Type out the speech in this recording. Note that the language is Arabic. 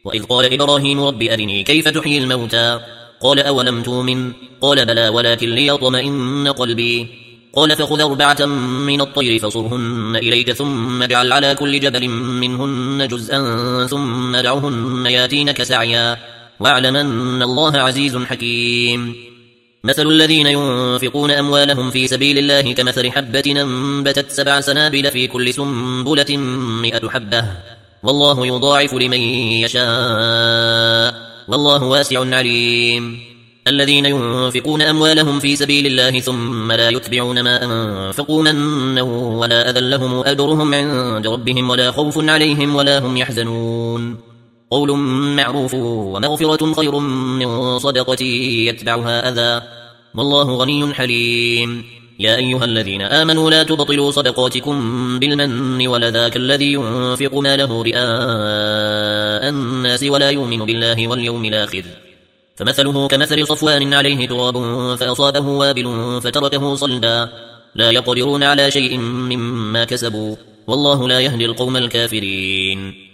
وإذ قال إبراهيم رب أرني كيف تحيي الموتى قال أولم تؤمن قال بلى ولكن ليطمئن قلبي قال فخذ 4 من الطير فصرهن إليك ثم اجعل على كل جبل منهن جزءا ثم دعهن ياتينك سعيا واعلم أن الله عزيز حكيم مثل الذين ينفقون أموالهم في سبيل الله كمثل حبة أنبتت 7 سنابل في كل سنبلة 100 حبة والله يضاعف لمن يشاء والله واسع عليم الذين ينفقون أموالهم في سبيل الله ثم لا يتبعون ما أنفقوا منا ولا أذى لهم أجرهم عند ربهم ولا خوف عليهم ولا هم يحزنون قول معروف ومغفرة خير من صدقة يتبعها أذى والله غني حليم يا أيها الذين آمنوا لا تبطلوا صدقاتكم بالمن ولذا كالذي ينفق ماله رئاء الناس ولا يؤمن بالله واليوم الآخر فمثله كمثل صفوان عليه تراب فأصابه وابل فتركه صلدا لا يقدرون على شيء مما كسبوا والله لا يهدي القوم الكافرين